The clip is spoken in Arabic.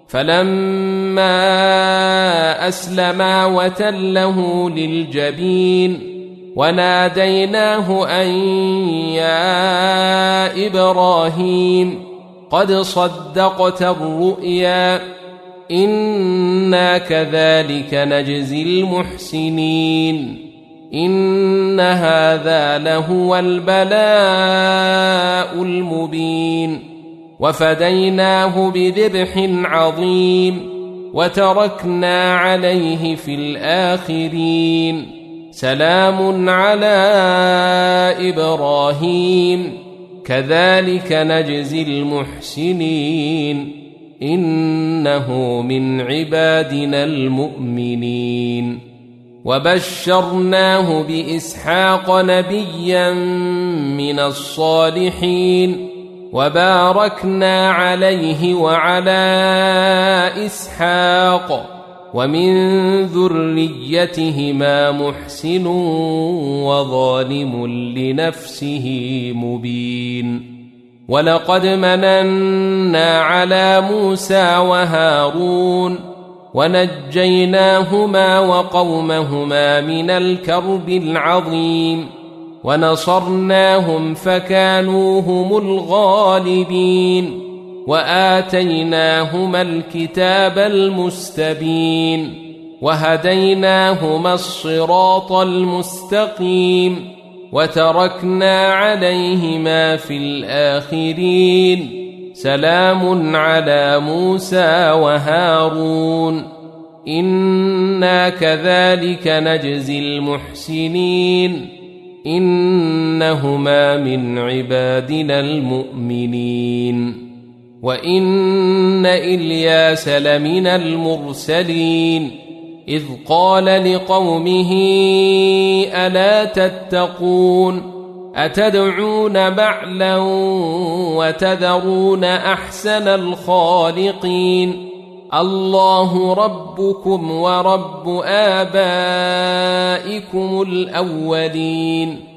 فلما أسلما وتله للجبين وناديناه أن يا إبراهيم قد صدقت الرؤيا إنا كذلك نجزي المحسنين إن هذا لهو البلاء المبين وفديناه بذبح عظيم وتركنا عليه في الآخرين سلام على إبراهيم كذلك نجزي المحسنين إنه من عبادنا المؤمنين وبشرناه بإسحاق نبيا من الصالحين وباركنا عليه وعلى إسحاق ومن ذريتهما محسن وظالم لنفسه مبين ولقد مننا على موسى وهارون ونجيناهما وقومهما من الكرب العظيم ونصرناهم فكانوا هم الغالبين وآتيناهما الكتاب المستبين وهديناهما الصراط المستقيم وتركنا عليهما في الآخرين سلام على موسى وهارون إنا كذلك نجزي المحسنين إنهما من عبادنا المؤمنين وإن إلياس لمن المرسلين إذ قال لقومه ألا تتقون أتدعون بعلا وتذرون أحسن الخالقين الله ربكم ورب آبائكم الأولين